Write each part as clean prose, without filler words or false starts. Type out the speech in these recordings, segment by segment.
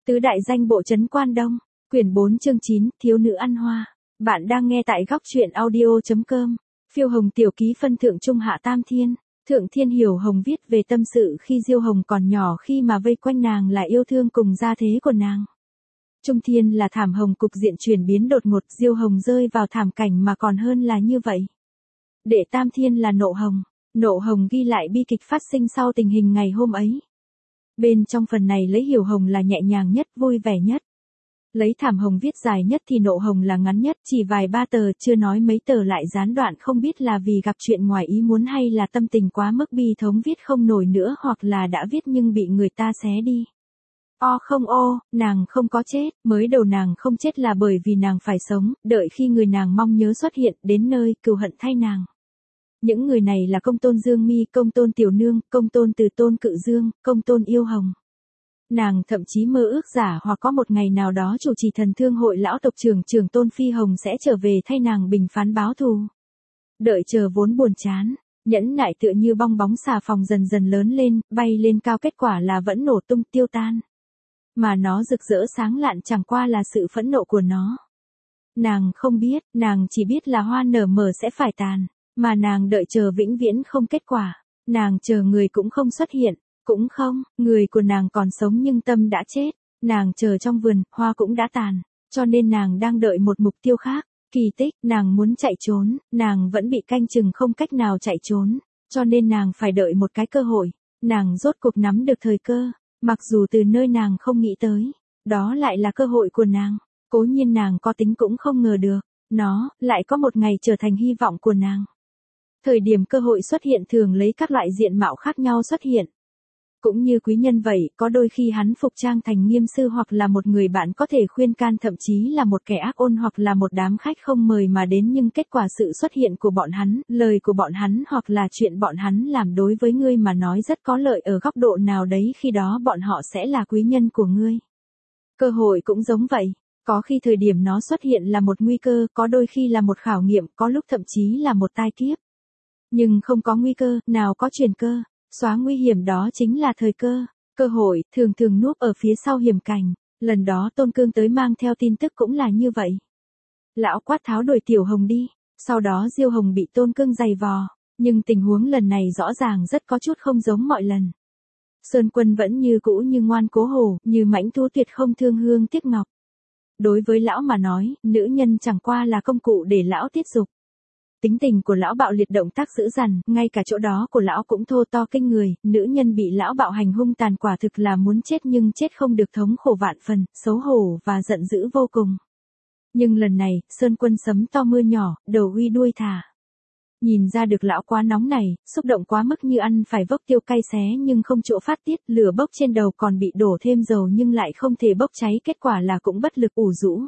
Tứ đại danh bộ trấn Quan Đông, quyển 4 chương 9, thiếu nữ ăn hoa. Bạn đang nghe tại góc truyện audio.com. Phiêu Hồng tiểu ký phân thượng trung hạ tam thiên. Thượng thiên Hiểu Hồng viết về tâm sự khi Diêu Hồng còn nhỏ, khi mà vây quanh nàng là yêu thương cùng gia thế của nàng. Trung thiên là thảm hồng, cục diện chuyển biến đột ngột, Diêu Hồng rơi vào thảm cảnh mà còn hơn là như vậy. Đệ tam thiên là nộ hồng. Nộ hồng ghi lại bi kịch phát sinh sau tình hình ngày hôm ấy. Bên trong phần này lấy Hiểu Hồng là nhẹ nhàng nhất, vui vẻ nhất. Lấy thảm hồng viết dài nhất thì nộ hồng là ngắn nhất, chỉ vài ba tờ, chưa nói mấy tờ lại gián đoạn, không biết là vì gặp chuyện ngoài ý muốn hay là tâm tình quá mức bi thống viết không nổi nữa, hoặc là đã viết nhưng bị người ta xé đi. Không nàng không có chết, mới đầu nàng không chết là bởi vì nàng phải sống, đợi khi người nàng mong nhớ xuất hiện, đến nơi, cừu hận thay nàng. Những người này là Công Tôn Dương Mi, Công Tôn Tiểu Nương, Công Tôn Từ Tôn Cự Dương, Công Tôn Yêu Hồng. Nàng thậm chí mơ ước giả hoặc có một ngày nào đó chủ trì Thần Thương hội lão tộc trưởng Trường Tôn Phi Hồng sẽ trở về thay nàng bình phán báo thù. Đợi chờ vốn buồn chán, nhẫn nại tựa như bong bóng xà phòng dần dần lớn lên, bay lên cao, kết quả là vẫn nổ tung tiêu tan. Mà nó rực rỡ sáng lạn chẳng qua là sự phẫn nộ của nó. Nàng không biết, nàng chỉ biết là hoa nở mờ sẽ phải tàn. Mà nàng đợi chờ vĩnh viễn không kết quả. Nàng chờ người cũng không xuất hiện. Cũng không, người của nàng còn sống nhưng tâm đã chết. Nàng chờ trong vườn, hoa cũng đã tàn. Cho nên nàng đang đợi một mục tiêu khác. Kỳ tích, nàng muốn chạy trốn. Nàng vẫn bị canh chừng không cách nào chạy trốn. Cho nên nàng phải đợi một cái cơ hội. Nàng rốt cuộc nắm được thời cơ. Mặc dù từ nơi nàng không nghĩ tới. Đó lại là cơ hội của nàng. Cố nhiên nàng có tính cũng không ngờ được. Nó, lại có một ngày trở thành hy vọng của nàng. Thời điểm cơ hội xuất hiện thường lấy các loại diện mạo khác nhau xuất hiện. Cũng như quý nhân vậy, có đôi khi hắn phục trang thành nghiêm sư hoặc là một người bạn có thể khuyên can, thậm chí là một kẻ ác ôn hoặc là một đám khách không mời mà đến, nhưng kết quả sự xuất hiện của bọn hắn, lời của bọn hắn hoặc là chuyện bọn hắn làm đối với ngươi mà nói rất có lợi ở góc độ nào đấy, khi đó bọn họ sẽ là quý nhân của ngươi. Cơ hội cũng giống vậy. Có khi thời điểm nó xuất hiện là một nguy cơ, có đôi khi là một khảo nghiệm, có lúc thậm chí là một tai kiếp. Nhưng không có nguy cơ, nào có chuyển cơ, xóa nguy hiểm đó chính là thời cơ. Cơ hội, thường thường núp ở phía sau hiểm cảnh. Lần đó Tôn Cương tới mang theo tin tức cũng là như vậy. Lão quát tháo đuổi Tiểu Hồng đi, sau đó Diêu Hồng bị Tôn Cương giày vò. Nhưng tình huống lần này rõ ràng rất có chút không giống mọi lần. Sơn Quân vẫn như cũ, như ngoan cố hổ, như mãnh thú tuyệt không thương hương tiếc ngọc. Đối với lão mà nói, nữ nhân chẳng qua là công cụ để lão tiết dục. Tính tình của lão bạo liệt, động tác dữ dằn, ngay cả chỗ đó của lão cũng thô to kinh người, nữ nhân bị lão bạo hành hung tàn quả thực là muốn chết nhưng chết không được, thống khổ vạn phần, xấu hổ và giận dữ vô cùng. Nhưng lần này, Sơn Quân sấm to mưa nhỏ, đầu uy đuôi thả. Nhìn ra được lão quá nóng này, xúc động quá mức như ăn phải vốc tiêu cay xé nhưng không chỗ phát tiết, lửa bốc trên đầu còn bị đổ thêm dầu nhưng lại không thể bốc cháy, kết quả là cũng bất lực ủ rũ.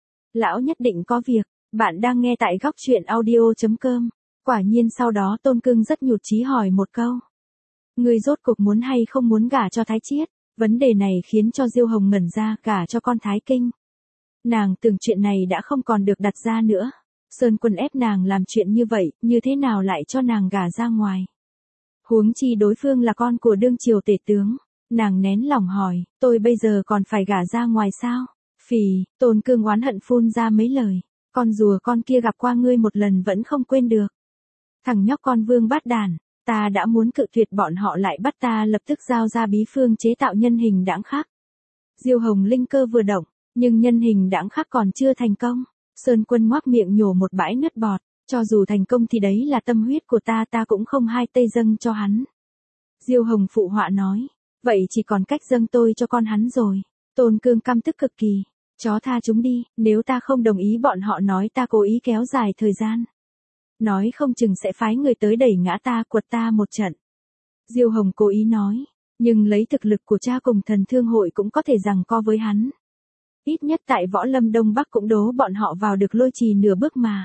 Lão nhất định có việc. Bạn đang nghe tại góc truyện audio.com. Quả nhiên sau đó Tôn Cương rất nhụt chí hỏi một câu. Ngươi rốt cuộc muốn hay không muốn gả cho Thái Chiết? Vấn đề này khiến cho Diêu Hồng ngẩn ra, gả cho con Thái Kinh. Nàng tưởng chuyện này đã không còn được đặt ra nữa. Sơn Quân ép nàng làm chuyện như vậy, như thế nào lại cho nàng gả ra ngoài? Huống chi đối phương là con của đương triều tể tướng. Nàng nén lòng hỏi, tôi bây giờ còn phải gả ra ngoài sao? Phì, Tôn Cương oán hận phun ra mấy lời. Con rùa con kia gặp qua ngươi một lần vẫn không quên được. Thằng nhóc con vương bát đàn, ta đã muốn cự tuyệt, bọn họ lại bắt ta lập tức giao ra bí phương chế tạo nhân hình đãng khắc. Diêu Hồng linh cơ vừa động, nhưng nhân hình đãng khắc còn chưa thành công. Sơn Quân ngoác miệng nhổ một bãi nước bọt, cho dù thành công thì đấy là tâm huyết của ta, ta cũng không hai tay dâng cho hắn. Diêu Hồng phụ họa nói, vậy chỉ còn cách dâng tôi cho con hắn rồi. Tôn Cương căm tức cực kỳ. Chó tha chúng đi, nếu ta không đồng ý bọn họ nói ta cố ý kéo dài thời gian. Nói không chừng sẽ phái người tới đẩy ngã ta, quật ta một trận. Diêu Hồng cố ý nói, nhưng lấy thực lực của cha cùng Thần Thương hội cũng có thể giằng co với hắn. Ít nhất tại Võ Lâm Đông Bắc cũng đố bọn họ vào được Lôi Trì nửa bước mà.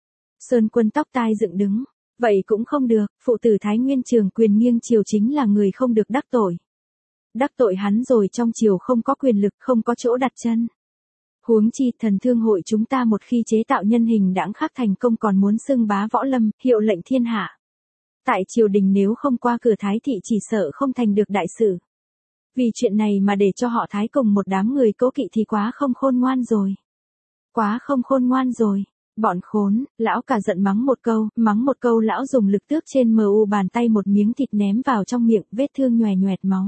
Sơn Quân tóc tai dựng đứng, vậy cũng không được, phụ tử Thái Nguyên Trường Quyền nghiêng triều chính là người không được đắc tội. Đắc tội hắn rồi trong triều không có quyền lực, không có chỗ đặt chân. Huống chi Thần Thương hội chúng ta một khi chế tạo nhân hình đãng khắc thành công còn muốn xưng bá Võ Lâm, hiệu lệnh thiên hạ. Tại triều đình nếu không qua cửa Thái thị chỉ sợ không thành được đại sự. Vì chuyện này mà để cho họ Thái cùng một đám người cố kỵ thì quá không khôn ngoan rồi. Quá không khôn ngoan rồi. Bọn khốn, lão cả giận mắng một câu lão dùng lực tước trên bàn tay một miếng thịt ném vào trong miệng, vết thương nhòe nhoẹt máu.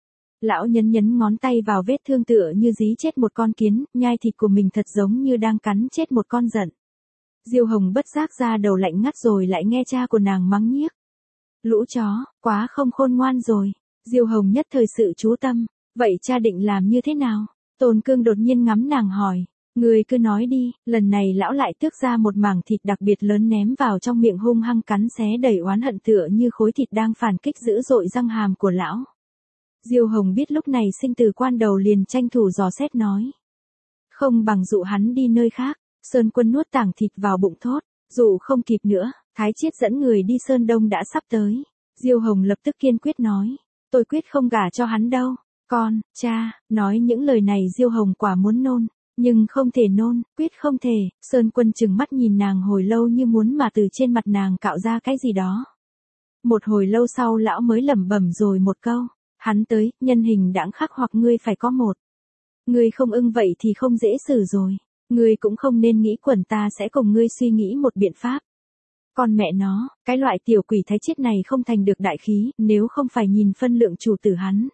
Lão nhấn ngón tay vào vết thương tựa như dí chết một con kiến, nhai thịt của mình thật giống như đang cắn chết một con giận. Diêu Hồng bất giác ra đầu lạnh ngắt rồi lại nghe cha của nàng mắng nhiếc. Lũ chó, quá không khôn ngoan rồi. Diêu Hồng nhất thời sự chú tâm, vậy cha định làm như thế nào? Tôn Cương đột nhiên ngắm nàng hỏi. Người cứ nói đi, lần này lão lại tước ra một mảng thịt đặc biệt lớn ném vào trong miệng hung hăng cắn xé đầy oán hận tựa như khối thịt đang phản kích dữ dội răng hàm của lão. Diêu Hồng biết lúc này sinh tử quan đầu liền tranh thủ dò xét nói. Không bằng dụ hắn đi nơi khác. Sơn Quân nuốt tảng thịt vào bụng thốt. Dụ không kịp nữa, Thái Chiết dẫn người đi Sơn Đông đã sắp tới. Diêu Hồng lập tức kiên quyết nói. Tôi quyết không gả cho hắn đâu. Con, cha, nói những lời này Diêu Hồng quả muốn nôn. Nhưng không thể nôn, quyết không thể. Sơn Quân trừng mắt nhìn nàng hồi lâu như muốn mà từ trên mặt nàng cạo ra cái gì đó. Một hồi lâu sau lão mới lẩm bẩm rồi một câu. Hắn tới, nhân hình đãng khắc hoặc ngươi phải có một. Ngươi không ưng vậy thì không dễ xử rồi. Ngươi cũng không nên nghĩ quẩn ta sẽ cùng ngươi suy nghĩ một biện pháp. Con mẹ nó, cái loại tiểu quỷ Thái Chiết này không thành được đại khí, nếu không phải nhìn phân lượng chủ tử hắn.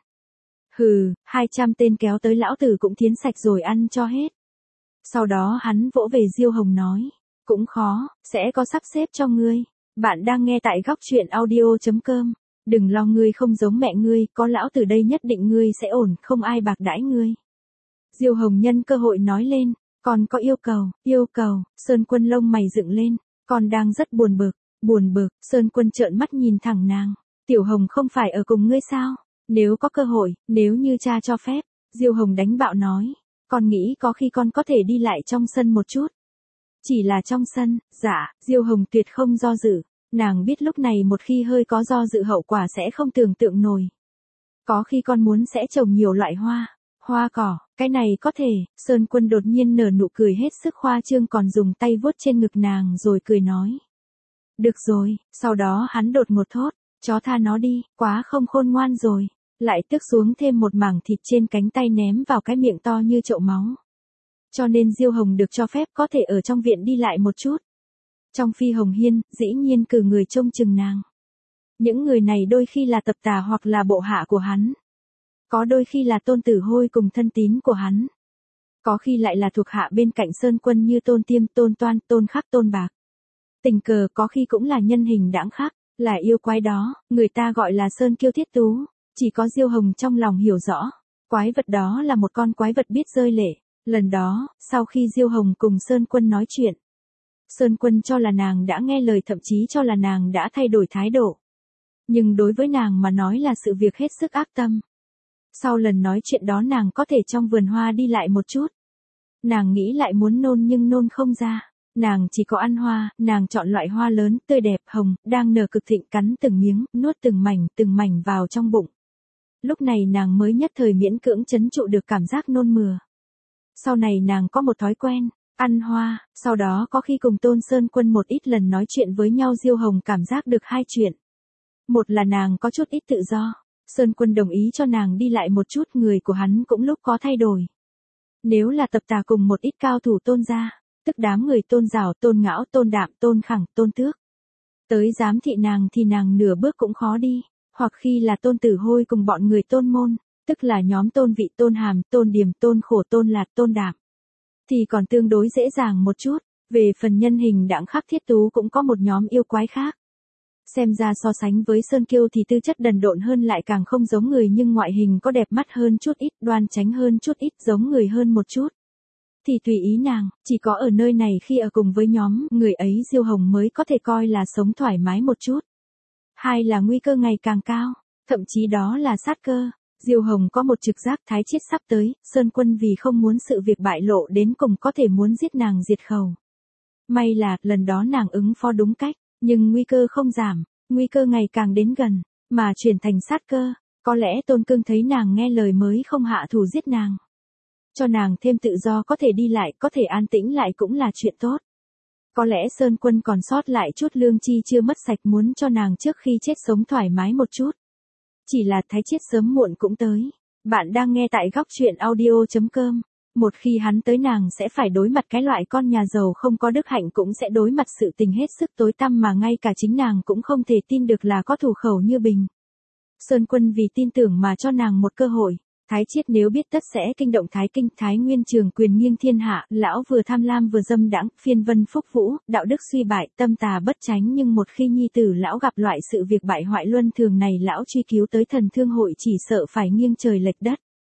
Hừ, 200 tên kéo tới lão tử cũng thiến sạch rồi ăn cho hết. Sau đó hắn vỗ về Diêu Hồng nói. Cũng khó, sẽ có sắp xếp cho ngươi. Bạn đang nghe tại góc truyện audio.com. Đừng lo ngươi không giống mẹ ngươi, có lão tử đây nhất định ngươi sẽ ổn, không ai bạc đãi ngươi. Diêu Hồng nhân cơ hội nói lên. Con có yêu cầu, Sơn Quân lông mày dựng lên. Con đang rất buồn bực, Sơn Quân trợn mắt nhìn thẳng nàng. Tiểu Hồng không phải ở cùng ngươi sao? Nếu có cơ hội, nếu như cha cho phép, Diêu Hồng đánh bạo nói. Con nghĩ có khi con có thể đi lại trong sân một chút. Chỉ là trong sân, dạ, Diêu Hồng tuyệt không do dự. Nàng biết lúc này một khi hơi có do dự hậu quả sẽ không tưởng tượng nổi. Có khi con muốn sẽ trồng nhiều loại hoa cỏ, cái này có thể. Sơn Quân đột nhiên nở nụ cười hết sức khoa trương còn dùng tay vuốt trên ngực nàng rồi cười nói. Được rồi, sau đó hắn đột ngột thốt, chó tha nó đi, quá không khôn ngoan rồi. Lại tước xuống thêm một mảng thịt trên cánh tay ném vào cái miệng to như chậu máu. Cho nên Diêu Hồng được cho phép có thể ở trong viện đi lại một chút. Trong Phi Hồng Hiên, dĩ nhiên cử người trông chừng nàng. Những người này đôi khi là tập tà hoặc là bộ hạ của hắn. Có đôi khi là Tôn Tử Hôi cùng thân tín của hắn. Có khi lại là thuộc hạ bên cạnh Sơn Quân như Tôn Tiêm, Tôn Toan, Tôn Khắc, Tôn Bạc. Tình cờ có khi cũng là nhân hình đãng khắc, là yêu quái đó, người ta gọi là Sơn Kiêu Thiết Tú. Chỉ có Diêu Hồng trong lòng hiểu rõ, quái vật đó là một con quái vật biết rơi lệ. Lần đó, sau khi Diêu Hồng cùng Sơn Quân nói chuyện, Sơn Quân cho là nàng đã nghe lời, thậm chí cho là nàng đã thay đổi thái độ. Nhưng đối với nàng mà nói là sự việc hết sức ác tâm. Sau lần nói chuyện đó nàng có thể trong vườn hoa đi lại một chút. Nàng nghĩ lại muốn nôn nhưng nôn không ra. Nàng chỉ có ăn hoa, nàng chọn loại hoa lớn, tươi đẹp, hồng, đang nở cực thịnh, cắn từng miếng, nuốt từng mảnh vào trong bụng. Lúc này nàng mới nhất thời miễn cưỡng trấn trụ được cảm giác nôn mửa. Sau này nàng có một thói quen, ăn hoa, sau đó có khi cùng Tôn Sơn Quân một ít lần nói chuyện với nhau. Diêu Hồng cảm giác được hai chuyện. Một là nàng có chút ít tự do. Sơn Quân đồng ý cho nàng đi lại một chút, người của hắn cũng lúc có thay đổi. Nếu là tập tà cùng một ít cao thủ Tôn gia, tức đám người Tôn Giảo, Tôn Ngão, Tôn Đạm, Tôn Khẳng, Tôn Tước. Tới giám thị nàng thì nàng nửa bước cũng khó đi. Hoặc khi là Tôn Tử Hôi cùng bọn người Tôn Môn, tức là nhóm Tôn Vị, Tôn Hàm, Tôn Điềm, Tôn Khổ, Tôn Lạt, Tôn Đạm, thì còn tương đối dễ dàng một chút. Về phần nhân hình đãng khắc Thiết Tú cũng có một nhóm yêu quái khác. Xem ra so sánh với Sơn Kiêu thì tư chất đần độn hơn, lại càng không giống người, nhưng ngoại hình có đẹp mắt hơn chút ít, đoan chánh hơn chút ít, giống người hơn một chút. Thì tùy ý nàng, chỉ có ở nơi này khi ở cùng với nhóm người ấy Diêu Hồng mới có thể coi là sống thoải mái một chút. Hai là nguy cơ ngày càng cao, thậm chí đó là sát cơ. Diêu Hồng có một trực giác Thái Chiết sắp tới, Sơn Quân vì không muốn sự việc bại lộ đến cùng có thể muốn giết nàng diệt khẩu. May là, lần đó nàng ứng phó đúng cách, nhưng nguy cơ không giảm, nguy cơ ngày càng đến gần, mà chuyển thành sát cơ. Có lẽ Tôn Cương thấy nàng nghe lời mới không hạ thủ giết nàng. Cho nàng thêm tự do, có thể đi lại, có thể an tĩnh lại cũng là chuyện tốt. Có lẽ Sơn Quân còn sót lại chút lương chi chưa mất sạch, muốn cho nàng trước khi chết sống thoải mái một chút. Chỉ là Thái Chiết sớm muộn cũng tới. Bạn đang nghe tại góc chuyện audio.com. Một khi hắn tới nàng sẽ phải đối mặt cái loại con nhà giàu không có đức hạnh, cũng sẽ đối mặt sự tình hết sức tối tăm mà ngay cả chính nàng cũng không thể tin được là có thủ khẩu như Bình. Sơn Quân vì tin tưởng mà cho nàng một cơ hội. Thái Chiết nếu biết tất sẽ kinh động Thái Kinh. Thái Nguyên trường quyền nghiêng thiên hạ, lão vừa tham lam vừa dâm đãng, phiên vân phúc vũ, đạo đức suy bại, tâm tà bất chánh, nhưng một khi nhi tử lão gặp loại sự việc bại hoại luân thường này, lão truy cứu tới thần thương hội chỉ sợ phải nghiêng trời lệch đất.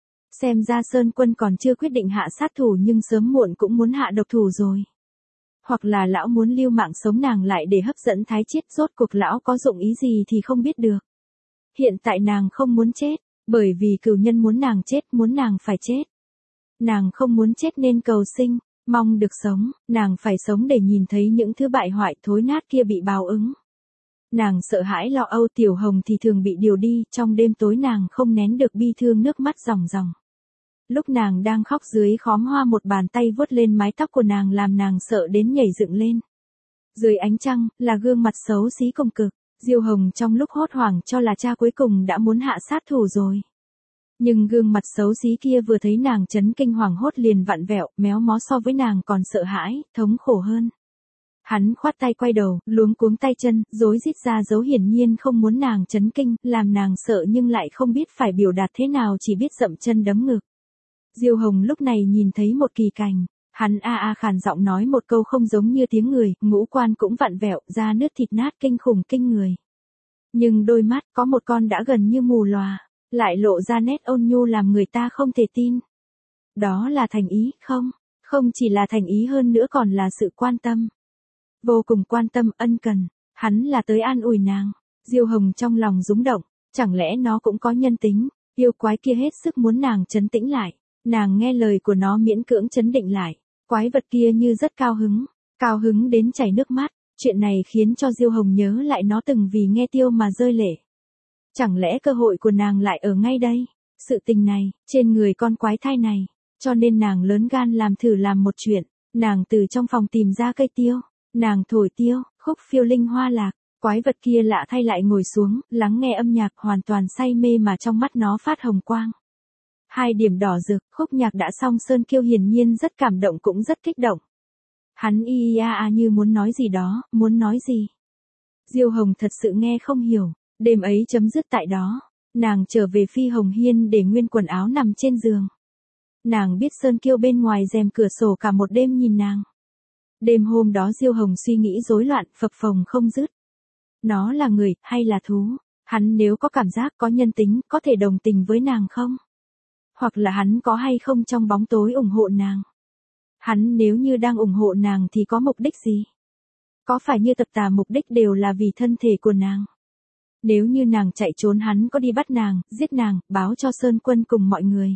Xem ra Sơn Quân còn chưa quyết định hạ sát thủ, nhưng sớm muộn cũng muốn hạ độc thủ rồi. Hoặc là lão muốn lưu mạng sống nàng lại để hấp dẫn Thái Chiết, rốt cuộc lão có dụng ý gì thì không biết được. Hiện tại nàng không muốn chết, bởi vì cửu nhân muốn nàng chết, muốn nàng phải chết. Nàng không muốn chết nên cầu sinh, mong được sống, nàng phải sống để nhìn thấy những thứ bại hoại thối nát kia bị báo ứng. Nàng sợ hãi lo âu, Tiểu Hồng thì thường bị điều đi, trong đêm tối nàng không nén được bi thương, nước mắt ròng ròng. Lúc nàng đang khóc dưới khóm hoa, một bàn tay vuốt lên mái tóc của nàng làm nàng sợ đến nhảy dựng lên. Dưới ánh trăng, là gương mặt xấu xí cùng cực. Diêu Hồng trong lúc hốt hoảng cho là cha cuối cùng đã muốn hạ sát thủ rồi. Nhưng gương mặt xấu xí kia vừa thấy nàng chấn kinh hoảng hốt liền vặn vẹo, méo mó, so với nàng còn sợ hãi, thống khổ hơn. Hắn khoát tay quay đầu, luống cuống tay chân, rối rít ra dấu hiển nhiên không muốn nàng chấn kinh, làm nàng sợ nhưng lại không biết phải biểu đạt thế nào, chỉ biết dậm chân đấm ngực. Diêu Hồng lúc này nhìn thấy một kỳ cảnh. Hắn khàn giọng nói một câu không giống như tiếng người, ngũ quan cũng vặn vẹo, da nứt thịt nát kinh khủng kinh người. Nhưng đôi mắt có một con đã gần như mù lòa, lại lộ ra nét ôn nhu làm người ta không thể tin. Đó là thành ý, không chỉ là thành ý, hơn nữa còn là sự quan tâm. Vô cùng quan tâm, ân cần, hắn là tới an ủi nàng. Diêu Hồng trong lòng rúng động, chẳng lẽ nó cũng có nhân tính, yêu quái kia hết sức muốn nàng trấn tĩnh lại. Nàng nghe lời của nó miễn cưỡng trấn định lại. Quái vật kia như rất cao hứng đến chảy nước mắt. Chuyện này khiến cho Diêu Hồng nhớ lại nó từng vì nghe Tiêu mà rơi lệ. Chẳng lẽ cơ hội của nàng lại ở ngay đây, sự tình này, trên người con quái thai này. Cho nên nàng lớn gan làm một chuyện. Nàng từ trong phòng tìm ra cây tiêu, nàng thổi tiêu, khúc phiêu linh hoa lạc. Quái vật kia lạ thay lại ngồi xuống, lắng nghe âm nhạc, hoàn toàn say mê mà trong mắt nó phát hồng quang. 2 điểm đỏ rực, khúc nhạc đã xong, Sơn Kiêu hiển nhiên rất cảm động cũng rất kích động. Hắn như muốn nói gì đó, muốn nói gì. Diêu Hồng thật sự nghe không hiểu, đêm ấy chấm dứt tại đó. Nàng trở về Phi Hồng Hiên để nguyên quần áo nằm trên giường. Nàng biết Sơn Kiêu bên ngoài rèm cửa sổ cả một đêm nhìn nàng. Đêm hôm đó Diêu Hồng suy nghĩ rối loạn, phập phồng không dứt. Nó là người, hay là thú? Hắn nếu có cảm giác, có nhân tính, có thể đồng tình với nàng không? Hoặc là hắn có hay không trong bóng tối ủng hộ nàng? Hắn nếu như đang ủng hộ nàng thì có mục đích gì? Có phải như tập tà mục đích đều là vì thân thể của nàng? Nếu như nàng chạy trốn, hắn có đi bắt nàng, giết nàng, báo cho Sơn Quân cùng mọi người?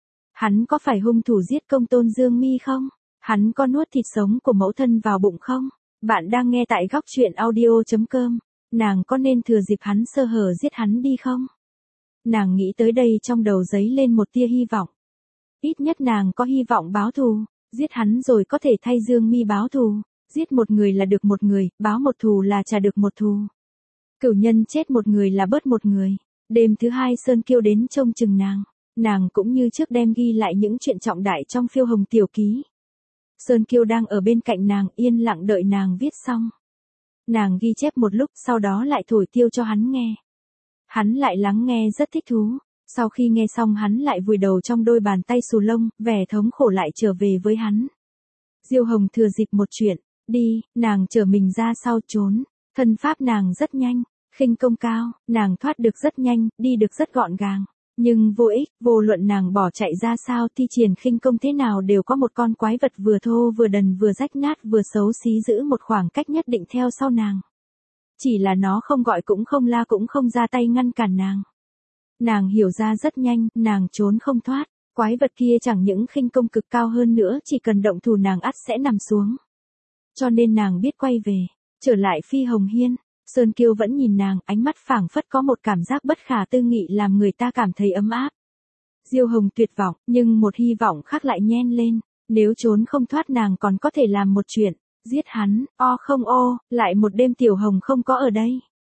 Hắn có phải hung thủ giết công tôn Dương Mi không? Hắn có nuốt thịt sống của mẫu thân vào bụng không? Bạn đang nghe tại góc chuyện audio.com. Nàng có nên thừa dịp hắn sơ hở giết hắn đi không? Nàng nghĩ tới đây, trong đầu dấy lên một tia hy vọng. Ít nhất nàng có hy vọng báo thù, giết hắn rồi có thể thay Dương Mi báo thù. Giết một người là được một người, báo một thù là trả được một thù. Cửu nhân chết một người là bớt một người. Đêm thứ 2 Sơn Kiêu đến trông chừng nàng. Nàng cũng như trước đem ghi lại những chuyện trọng đại trong Phiêu Hồng tiểu ký. Sơn Kiêu đang ở bên cạnh nàng, yên lặng đợi nàng viết xong. Nàng ghi chép một lúc, sau đó lại thổi tiêu cho hắn nghe. Hắn lại lắng nghe rất thích thú. Sau khi nghe xong, hắn lại vùi đầu trong đôi bàn tay xù lông, vẻ thống khổ lại trở về với hắn. Diêu Hồng thừa dịp một chuyện, đi, nàng trở mình ra sau trốn. Thân pháp nàng rất nhanh, khinh công cao, nàng thoát được rất nhanh, đi được rất gọn gàng. Nhưng vô ích, vô luận nàng bỏ chạy ra sao, thi triển khinh công thế nào, đều có một con quái vật vừa thô vừa đần vừa rách nát vừa xấu xí giữ một khoảng cách nhất định theo sau nàng. Chỉ là nó không gọi cũng không la cũng không ra tay ngăn cản nàng. Nàng hiểu ra rất nhanh, nàng trốn không thoát. Quái vật kia chẳng những khinh công cực cao, hơn nữa chỉ cần động thủ nàng ắt sẽ nằm xuống. Cho nên nàng biết quay về, trở lại Phi Hồng Hiên. Sơn Kiêu vẫn nhìn nàng, ánh mắt phảng phất có một cảm giác bất khả tư nghị làm người ta cảm thấy ấm áp. Diêu Hồng tuyệt vọng, nhưng một hy vọng khác lại nhen lên. Nếu trốn không thoát, nàng còn có thể làm một chuyện, giết hắn. Không, lại một đêm Tiểu Hồng không có ở đây.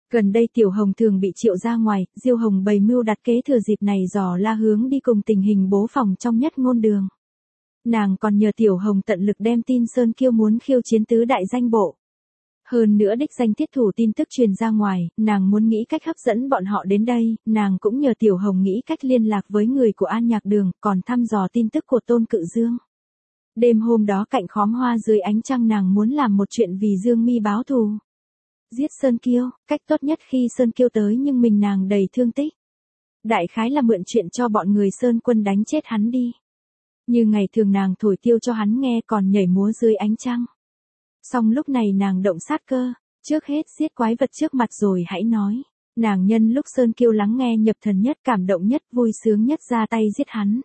Gần đây Tiểu Hồng thường bị triệu ra ngoài, Diêu Hồng bày mưu đặt kế thừa dịp này dò la hướng đi cùng tình hình bố phòng trong Nhất Ngôn Đường. Nàng còn nhờ Tiểu Hồng tận lực đem tin Sơn Kiêu muốn khiêu chiến tứ đại danh bộ. Hơn nữa đích danh thiết thủ tin tức truyền ra ngoài, nàng muốn nghĩ cách hấp dẫn bọn họ đến đây, nàng cũng nhờ Tiểu Hồng nghĩ cách liên lạc với người của An Nhạc Đường, còn thăm dò tin tức của Tôn Cự Dương. Đêm hôm đó cạnh khóm hoa dưới ánh trăng nàng muốn làm một chuyện vì Dương Mi báo thù. Giết Sơn Kiêu, cách tốt nhất khi Sơn Kiêu tới nhưng mình nàng đầy thương tích. Đại khái là mượn chuyện cho bọn người Sơn Quân đánh chết hắn đi. Như ngày thường nàng thổi tiêu cho hắn nghe còn nhảy múa dưới ánh trăng. Xong lúc này nàng động sát cơ, trước hết giết quái vật trước mặt rồi hãy nói. Nàng nhân lúc Sơn Kiêu lắng nghe nhập thần nhất, cảm động nhất, vui sướng nhất ra tay giết hắn.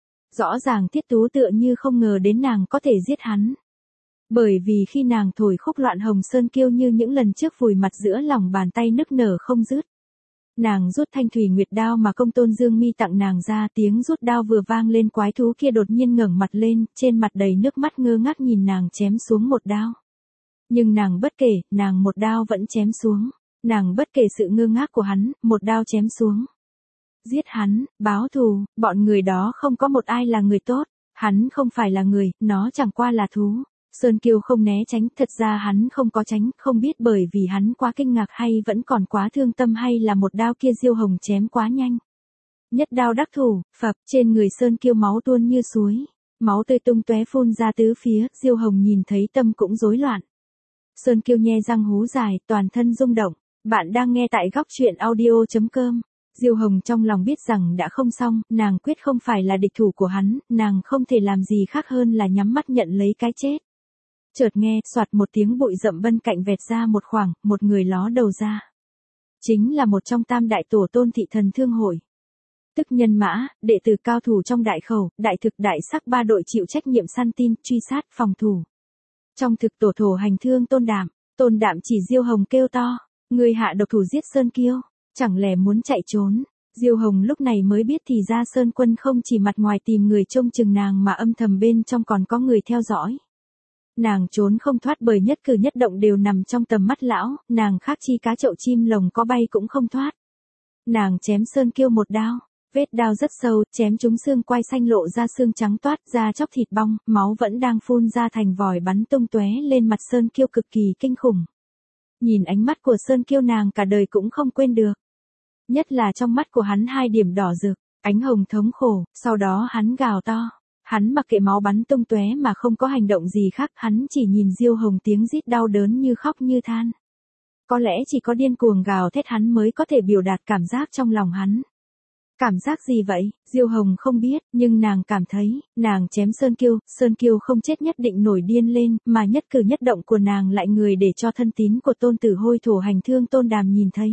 Rõ ràng Thiết Tú tựa như không ngờ đến nàng có thể giết hắn. Bởi vì khi nàng thổi khúc loạn Hồng Sơn Kiêu như những lần trước vùi mặt giữa lòng bàn tay nức nở không dứt. Nàng rút thanh thủy nguyệt đao mà công tôn Dương Mi tặng nàng ra, tiếng rút đao vừa vang lên quái thú kia đột nhiên ngẩng mặt lên, trên mặt đầy nước mắt ngơ ngác nhìn nàng chém xuống một đao. Nhưng nàng bất kể, nàng một đao vẫn chém xuống. Nàng bất kể sự ngơ ngác của hắn, một đao chém xuống. Giết hắn, báo thù, bọn người đó không có một ai là người tốt. Hắn không phải là người, nó chẳng qua là thú. Sơn Kiêu không né tránh, thật ra hắn không có tránh, không biết bởi vì hắn quá kinh ngạc hay vẫn còn quá thương tâm hay là một đao kia Diêu Hồng chém quá nhanh. Nhất đao đắc thủ, phập, trên người Sơn Kiêu máu tuôn như suối. Máu tươi tung tóe phun ra tứ phía, Diêu Hồng nhìn thấy tâm cũng rối loạn. Sơn Kiêu nhe răng hú dài, toàn thân rung động. Bạn đang nghe tại góc truyện audio.com. Diêu Hồng trong lòng biết rằng đã không xong, nàng quyết không phải là địch thủ của hắn, nàng không thể làm gì khác hơn là nhắm mắt nhận lấy cái chết. Chợt nghe, soạt một tiếng bụi rậm bên cạnh vẹt ra một khoảng, một người ló đầu ra. Chính là một trong tam đại tổ tôn thị thần thương hội. Tức Nhân Mã, đệ tử cao thủ trong đại khẩu, đại thực đại sắc ba đội chịu trách nhiệm săn tin, truy sát, phòng thủ. Trong thực tổ thổ hành thương Tôn Đạm chỉ Diêu Hồng kêu to, người hạ độc thủ giết Sơn Kiêu, chẳng lẽ muốn chạy trốn. Diêu Hồng lúc này mới biết thì ra Sơn Quân không chỉ mặt ngoài tìm người trông chừng nàng mà âm thầm bên trong còn có người theo dõi. Nàng trốn không thoát bởi nhất cử nhất động đều nằm trong tầm mắt lão, nàng khác chi cá chậu chim lồng có bay cũng không thoát. Nàng chém Sơn Kiêu một đao, vết đao rất sâu, chém trúng xương quai xanh lộ ra xương trắng toát ra chóc thịt bong, máu vẫn đang phun ra thành vòi bắn tung tóe lên mặt Sơn Kiêu cực kỳ kinh khủng. Nhìn ánh mắt của Sơn Kiêu nàng cả đời cũng không quên được. Nhất là trong mắt của hắn hai điểm đỏ rực, ánh hồng thống khổ, sau đó hắn gào to. Hắn mặc kệ máu bắn tung tóe mà không có hành động gì khác, hắn chỉ nhìn Diêu Hồng tiếng rít đau đớn như khóc như than. Có lẽ chỉ có điên cuồng gào thét hắn mới có thể biểu đạt cảm giác trong lòng hắn. Cảm giác gì vậy? Diêu Hồng không biết, nhưng nàng cảm thấy, nàng chém Sơn Kiêu không chết nhất định nổi điên lên, mà nhất cử nhất động của nàng lại người để cho thân tín của Tôn Tử Hôi thổ hành thương Tôn Đàm nhìn thấy.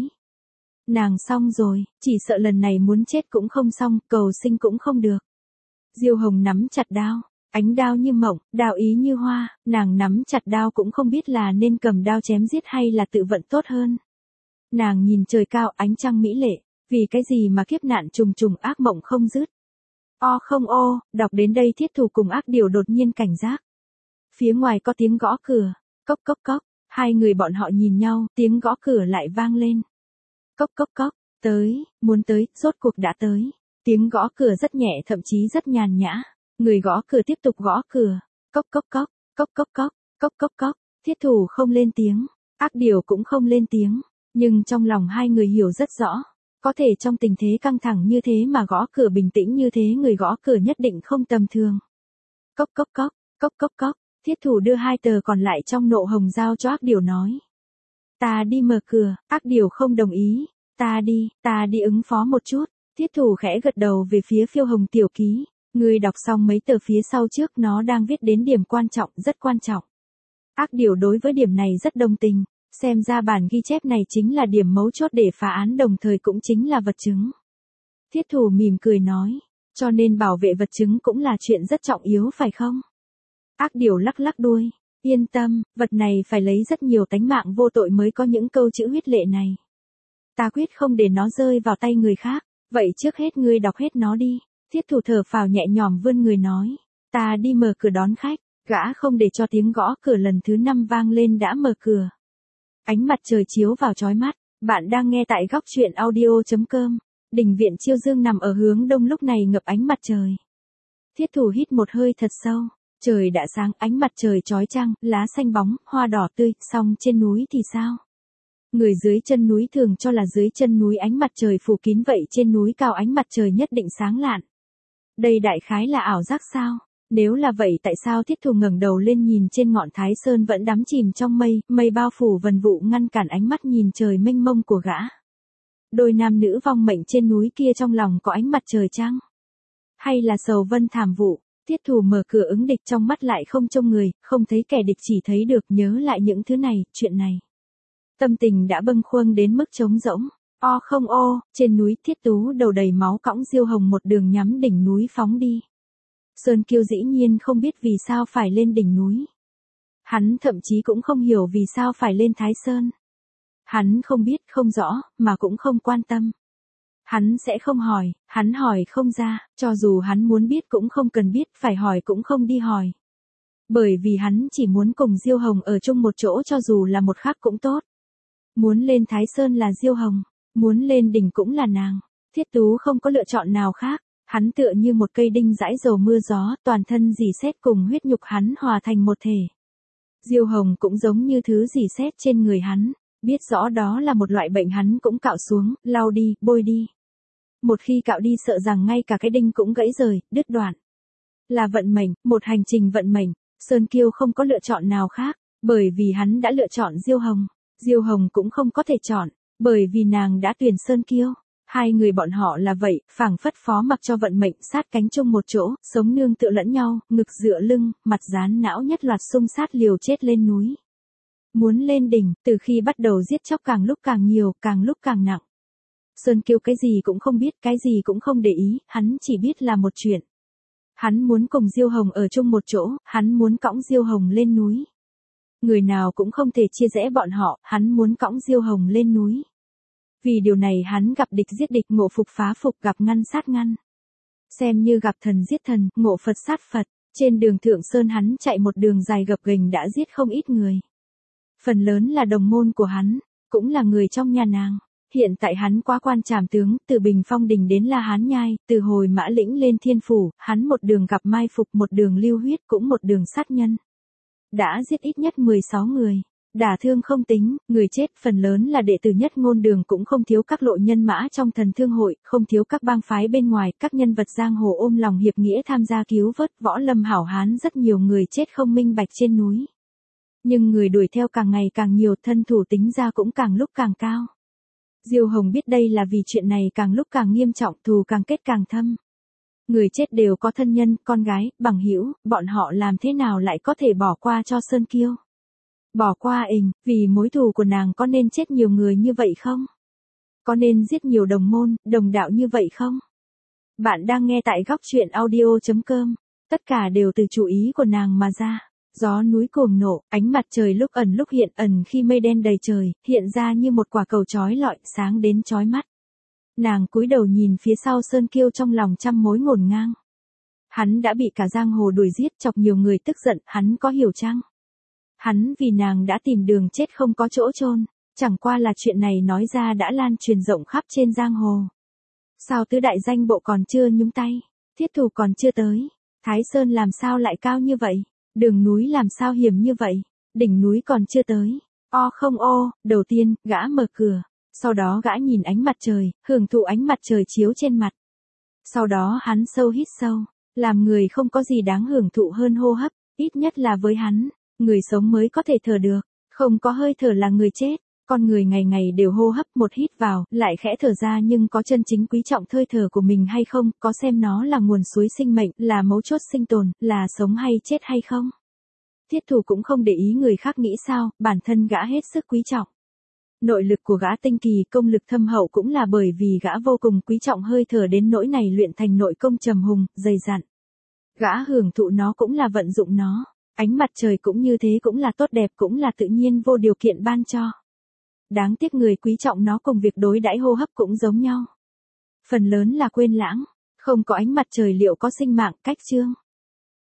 Nàng xong rồi, chỉ sợ lần này muốn chết cũng không xong, cầu sinh cũng không được. Diêu Hồng nắm chặt đao, ánh đao như mộng, đao ý như hoa, nàng nắm chặt đao cũng không biết là nên cầm đao chém giết hay là tự vận tốt hơn. Nàng nhìn trời cao ánh trăng mỹ lệ, vì cái gì mà kiếp nạn trùng trùng ác mộng không dứt. Không đọc đến đây Thiết Thủ cùng Ác Điểu đột nhiên cảnh giác. Phía ngoài có tiếng gõ cửa, cốc cốc cốc, hai người bọn họ nhìn nhau, tiếng gõ cửa lại vang lên. Cốc cốc cốc, muốn tới, rốt cuộc đã tới. Tiếng gõ cửa rất nhẹ thậm chí rất nhàn nhã. Người gõ cửa tiếp tục gõ cửa. Cốc cốc cốc, cốc cốc cốc, cốc cốc cốc. Thiết Thủ không lên tiếng, Ác Điểu cũng không lên tiếng. Nhưng trong lòng hai người hiểu rất rõ. Có thể trong tình thế căng thẳng như thế mà gõ cửa bình tĩnh như thế, người gõ cửa nhất định không tầm thường. Cốc cốc cốc, cốc cốc cốc. Thiết Thủ đưa hai tờ còn lại trong nộ hồng giao cho Ác Điểu nói. Ta đi mở cửa, Ác Điểu không đồng ý. Ta đi ứng phó một chút. Thiết Thủ khẽ gật đầu về phía Phiêu Hồng tiểu ký. Người đọc xong mấy tờ phía sau trước, nó đang viết đến điểm quan trọng, rất quan trọng. Ác Điểu đối với điểm này rất đồng tình. Xem ra bản ghi chép này chính là điểm mấu chốt để phá án, đồng thời cũng chính là vật chứng. Thiết Thủ mỉm cười nói, cho nên bảo vệ vật chứng cũng là chuyện rất trọng yếu phải không? Ác Điểu lắc lắc đuôi, yên tâm, vật này phải lấy rất nhiều tánh mạng vô tội mới có những câu chữ huyết lệ này. Ta quyết không để nó rơi vào tay người khác, vậy trước hết ngươi đọc hết nó đi. Thiết Thủ thở phào nhẹ nhõm vươn người nói, ta đi mở cửa đón khách. Gã không để cho tiếng gõ cửa lần thứ 5 vang lên đã mở cửa. Ánh mặt trời chiếu vào chói mắt, Bạn đang nghe tại góc chuyện audio.com. Đình viện Chiêu Dương nằm ở hướng đông lúc này ngập ánh mặt trời. Thiết thủ hít một hơi thật sâu. Trời đã sáng, ánh mặt trời chói chang, lá xanh bóng, hoa đỏ tươi, song trên núi thì sao? Người dưới chân núi thường cho là dưới chân núi ánh mặt trời phủ kín vậy trên núi cao ánh mặt trời nhất định sáng lạn. Đây đại khái là ảo giác sao? Nếu là vậy tại sao Thiết Thủ ngẩng đầu lên nhìn trên ngọn Thái Sơn vẫn đắm chìm trong mây, mây bao phủ vần vụ ngăn cản ánh mắt nhìn trời mênh mông của gã. Đôi nam nữ vong mệnh trên núi kia trong lòng có ánh mặt trời chăng? Hay là sầu vân thảm vụ? Thiết Thủ mở cửa ứng địch trong mắt lại không trông người, không thấy kẻ địch chỉ thấy được nhớ lại những thứ này, chuyện này. Tâm tình đã bâng khuâng đến mức trống rỗng. O không ô, trên núi Thiết Tú đầu đầy máu cõng Diêu Hồng một đường nhắm đỉnh núi phóng đi. Sơn Kiêu dĩ nhiên không biết vì sao phải lên đỉnh núi. Hắn thậm chí cũng không hiểu vì sao phải lên Thái Sơn. Hắn không biết, không rõ, mà cũng không quan tâm. Hắn sẽ không hỏi, hắn hỏi không ra, cho dù hắn muốn biết cũng không cần biết, phải hỏi cũng không đi hỏi. Bởi vì hắn chỉ muốn cùng Diêu Hồng ở chung một chỗ cho dù là một khắc cũng tốt. Muốn lên Thái Sơn là Diêu Hồng, muốn lên đỉnh cũng là nàng. Thiết Tú không có lựa chọn nào khác. Hắn tựa như một cây đinh dãi dầu mưa gió, toàn thân rỉ sét cùng huyết nhục hắn hòa thành một thể. Diêu Hồng cũng giống như thứ rỉ sét trên người hắn, biết rõ đó là một loại bệnh hắn cũng cạo xuống, lau đi, bôi đi. Một khi cạo đi sợ rằng ngay cả cái đinh cũng gãy rời, đứt đoạn. Là vận mệnh, một hành trình vận mệnh, Sơn Kiêu không có lựa chọn nào khác, bởi vì hắn đã lựa chọn Diêu Hồng. Diêu Hồng cũng không có thể chọn, bởi vì nàng đã tuyển Sơn Kiêu. Hai người bọn họ là vậy, phảng phất phó mặc cho vận mệnh sát cánh chung một chỗ, sống nương tựa lẫn nhau, ngực dựa lưng, mặt dán não nhất loạt xung sát liều chết lên núi. Muốn lên đỉnh, từ khi bắt đầu giết chóc càng lúc càng nhiều, càng lúc càng nặng. Sơn Kiêu cái gì cũng không biết, cái gì cũng không để ý, hắn chỉ biết là một chuyện. Hắn muốn cùng Diêu Hồng ở chung một chỗ, hắn muốn cõng Diêu Hồng lên núi. Người nào cũng không thể chia rẽ bọn họ, hắn muốn cõng Diêu Hồng lên núi. Vì điều này hắn gặp địch giết địch, ngộ phục phá phục, gặp ngăn sát ngăn. Xem như gặp thần giết thần, ngộ Phật sát Phật. Trên đường Thượng Sơn hắn chạy một đường dài gập ghềnh đã giết không ít người. Phần lớn là đồng môn của hắn, cũng là người trong nhà nàng. Hiện tại hắn quá quan trảm tướng, từ Bình Phong Đình đến La Hán Nhai, từ hồi Mã Lĩnh lên Thiên Phủ, hắn một đường gặp mai phục, một đường lưu huyết, cũng một đường sát nhân. Đã giết ít nhất 16 người. Đả thương không tính, người chết phần lớn là đệ tử nhất ngôn đường, cũng không thiếu các lộ nhân mã trong thần thương hội, không thiếu các bang phái bên ngoài, các nhân vật giang hồ ôm lòng hiệp nghĩa tham gia cứu vớt, võ lâm hảo hán, rất nhiều người chết không minh bạch trên núi. Nhưng người đuổi theo càng ngày càng nhiều, thân thủ tính ra cũng càng lúc càng cao. Diêu Hồng biết đây là vì chuyện này càng lúc càng nghiêm trọng, thù càng kết càng thâm. Người chết đều có thân nhân, con gái, bằng hữu, bọn họ làm thế nào lại có thể bỏ qua cho Sơn Kiêu? Bỏ qua vì mối thù của nàng có nên chết nhiều người như vậy không? Có nên giết nhiều đồng môn, đồng đạo như vậy không? Bạn đang nghe tại góc chuyện audio.com. Tất cả đều từ chủ ý của nàng mà ra. Gió núi cuồng nộ, ánh mặt trời lúc ẩn lúc hiện, ẩn khi mây đen đầy trời, hiện ra như một quả cầu chói lọi, sáng đến chói mắt. Nàng cúi đầu nhìn phía sau Sơn Kiêu trong lòng trăm mối ngổn ngang. Hắn đã bị cả giang hồ đuổi giết, chọc nhiều người tức giận, hắn có hiểu chăng? Hắn vì nàng đã tìm đường chết không có chỗ chôn, chẳng qua là chuyện này nói ra đã lan truyền rộng khắp trên giang hồ. Sao tứ đại danh bộ còn chưa nhúng tay, Thiết Thủ còn chưa tới, Thái Sơn làm sao lại cao như vậy, đường núi làm sao hiểm như vậy, đỉnh núi còn chưa tới. O không ô, đầu tiên, gã mở cửa, sau đó gã nhìn ánh mặt trời, hưởng thụ ánh mặt trời chiếu trên mặt. Sau đó hắn sâu hít sâu, làm người không có gì đáng hưởng thụ hơn hô hấp, ít nhất là với hắn. Người sống mới có thể thở được, không có hơi thở là người chết. Con người ngày ngày đều hô hấp, một hít vào, lại khẽ thở ra, nhưng có chân chính quý trọng hơi thở của mình hay không, có xem nó là nguồn suối sinh mệnh, là mấu chốt sinh tồn, là sống hay chết hay không. Thiết Thủ cũng không để ý người khác nghĩ sao, bản thân gã hết sức quý trọng. Nội lực của gã tinh kỳ, công lực thâm hậu cũng là bởi vì gã vô cùng quý trọng hơi thở đến nỗi này luyện thành nội công trầm hùng, dày dặn. Gã hưởng thụ nó cũng là vận dụng nó. Ánh mặt trời cũng như thế, cũng là tốt đẹp, cũng là tự nhiên vô điều kiện ban cho. Đáng tiếc người quý trọng nó cùng việc đối đãi hô hấp cũng giống nhau. Phần lớn là quên lãng, không có ánh mặt trời liệu có sinh mạng, cách chương.